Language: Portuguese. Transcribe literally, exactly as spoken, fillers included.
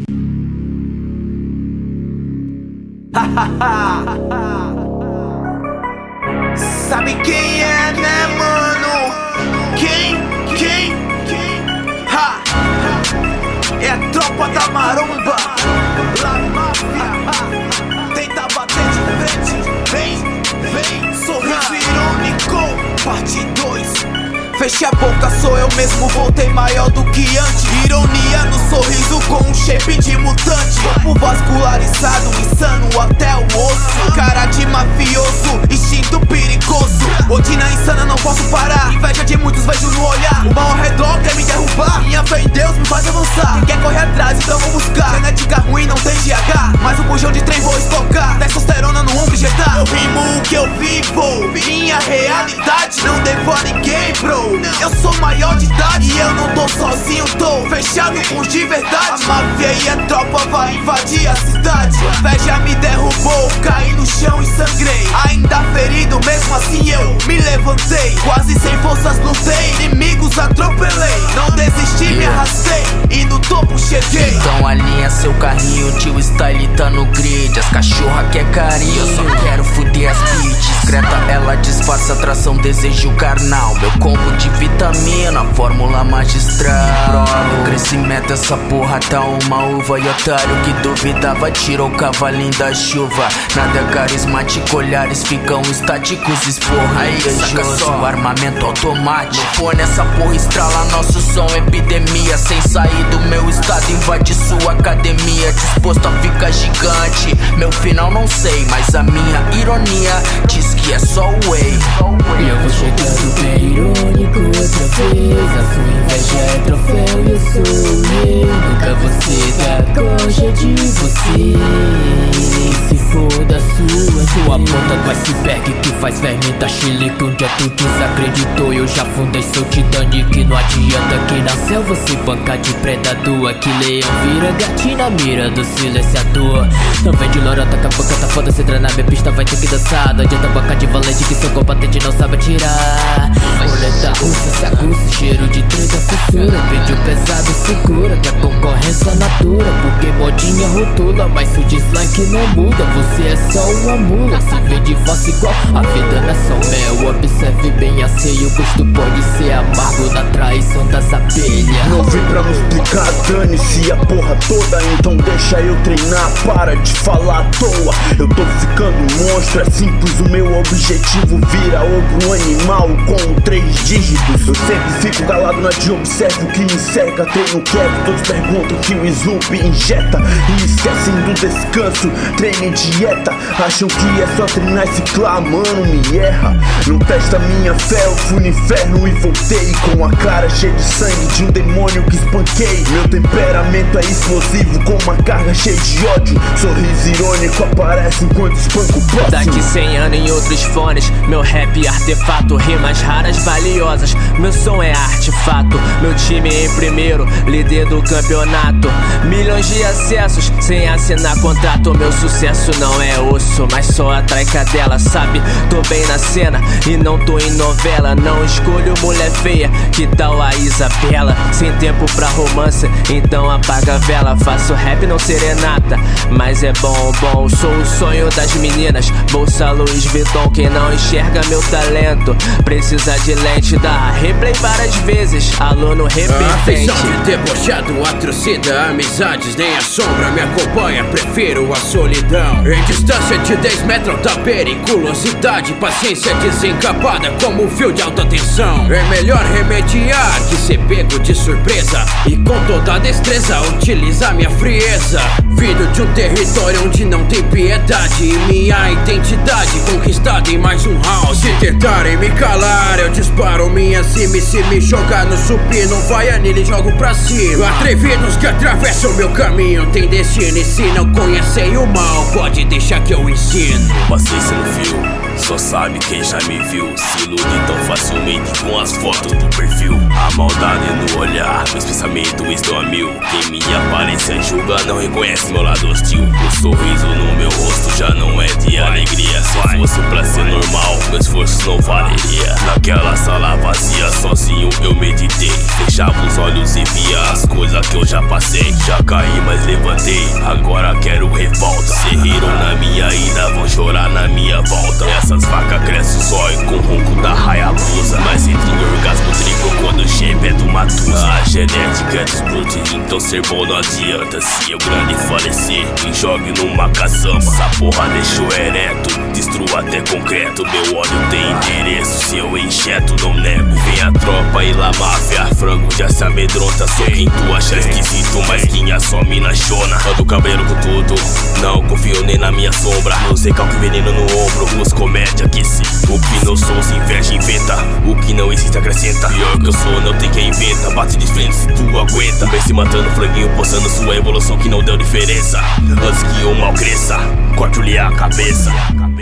Sabe quem é, né, mano? Quem? Quem? Quem? Ha! É a tropa da maromba. La máfia tenta bater de frente. Vem, vem, sorriso irônico. Parte dois. Fechei a boca, sou eu mesmo, voltei maior do que antes. Ironia no sorriso com um shape de mutante. Corpo vascularizado, insano até o osso. Cara de mafioso, instinto perigoso. Rotina insana, não posso parar. Inveja de muitos vejo no olhar. O mal ao redor quer me derrubar. Minha fé em Deus me faz avançar. Quem quer correr atrás, então vou buscar. Genética ruim não tem G H, mas o bujão de trem vou estocar. Testosterona no ombro injetar. Eu rimo o que eu vivo, minha realidade. Não devo a ninguém, bro. Eu sou maior de idade e eu não tô sozinho, tô fechado com os de verdade. A máfia e a tropa vai invadir a cidade. A inveja me derrubou, caí no chão e sangrei. Ainda ferido, mesmo assim eu me levantei. Quase sem forças lutei, inimigos atropelei. Não desisti, me arrastei e no topo cheguei. Então alinha seu carrinho, o tio Style tá no grid. As cachorra quer carinho, eu só quero fuder as bitches. Discreta, ela disfarça atração, desejo carnal. Meu combo de vitamina, fórmula magistral. O crescimento, essa porra tá uma uva. E otário que duvidava tirou o cavalinho da chuva. Nada carismático, olhares ficam estáticos. Esporra aí, saca só, armamento automático. Fone, essa porra estrala nosso som, epidemia. Sem sair do meu estado, invade sua academia. Disposto a ficar gigante, meu final não sei, mas a minha ironia diz que é só o way. E eu vou chegando bem irônico outra vez. A sua inveja é troféu e eu sou o rei. Nunca você dá concha de você. Se for da sua, sua ponta do iceberg que faz verme da chilique. Um dia tu desacreditou, eu já fundei seu Titanic. Não adianta que na selva se banca de predador. Aqui leão vira gatinho na mira do silenciador. Não vem de lorota, com a boca tá foda. Se entrar na minha pista vai ter que dançar. Não adianta banca de valente que seu combatente não sabe atirar. Roleta russa, se aguça, cheiro de treta, fissura. Pediu pesado, segura, que a concorrência natura. Porque modinha rotula, mas se o dislike não muda, você é só uma mula. Se vê de face igual, a vida não é só mel. Observe bem a ceia, o gosto pode ser amargo na traição das abelhas. Não vim pra me explicar, dane-se a porra toda. Então deixa eu treinar, para de falar à toa. Eu tô ficando monstro, é simples o meu objetivo. Vira outro animal com três dígitos. Eu sempre fico calado na de observo que me cerca. Treino quieto, todos perguntam que o Snoop injeta. E esquecem do descanso, treino e dieta. Acham que é só treinar e ciclar, mano, me erra. Não testa minha fé, eu fui no inferno e voltei com a cara cheia de sangue de um demônio que espanquei. Meu temperamento é explosivo com uma carga cheia de ódio. Sorriso irônico aparece enquanto espanco o próximo. Daqui cem anos em outros fones, meu rap artefato, rimas raras valiosas. Meu som é artefato, meu time em primeiro, líder do campeonato. Milhões de acessos sem assinar contrato. Meu sucesso não é osso, mas só atrai cadela, sabe? Tô bem na cena e não tô em novela. Não escolho mulher feia, que tal a Isabela? Sem tempo pra romance, então apaga a vela. Faço rap não serenata, mas é bom, bom. Sou o sonho das meninas, bolsa Louis Vuitton. Quem não enxerga meu talento precisa de lente. Dá replay várias vezes, aluno repetente. A afeição de debochado atrocida amizades, nem a sombra me acompanha, prefiro a solidão. Em distância de dez metros da periculosidade, paciência desencapada como um fio de alta tensão. É melhor remediar que ser pego de surpresa, e com toda a destreza utilizar minha frieza. Vindo de um território onde não tem piedade, e minha identidade conquistada em mais um round. Se tentarem me calar, eu disparo minha cima. E se me jogar no supino, vai anilha e jogo pra cima. Atrevidos que atravessam meu caminho tem destino, e se não conhecem o mal, pode deixar que eu ensino. Paciência no fio, Só sabe quem já me viu, se ilude tão facilmente com as fotos do perfil. A maldade no olhar, meus pensamentos estão a mil. Quem minha aparência julga não reconhece meu lado hostil. O sorriso no meu rosto já não é de alegria. Se fosse pra ser normal, meu esforço não valeria. Naquela sala vazia, sozinho eu meditei. Fechava os olhos e via as coisas que eu já passei. Já caí, mas levantei, agora quero revolta. Se riram na minha ida, vão chorar na minha volta. Essas vacas crescem o zóio com o ronco da Hayabusa. Mas entre em orgasmo triplo quando o shape é do Matusa. A genética é dos Brute, então ser bom não adianta. Se eu grande falecer, me jogue numa caçamba. Essa porra deixou ereto, destrua até concreto. Meu ódio tem endereço, se eu injeto não nego. Vem a tropa e lá máfia, frango já se amedronta. Sou quem tu acha esquisito, mas quem só mina chona. Ando cabelo com tudo, não confio nem na minha sombra. Nos recalque veneno no ombro, os comédia que se o que não sou se inveja inventa, o que não existe acrescenta. Pior que eu sou, não tem quem inventa. Bate de frente se tu aguenta. Vem se matando, franguinho postando sua evolução que não deu diferença. Antes que o mal cresça, corte-lhe a cabeça.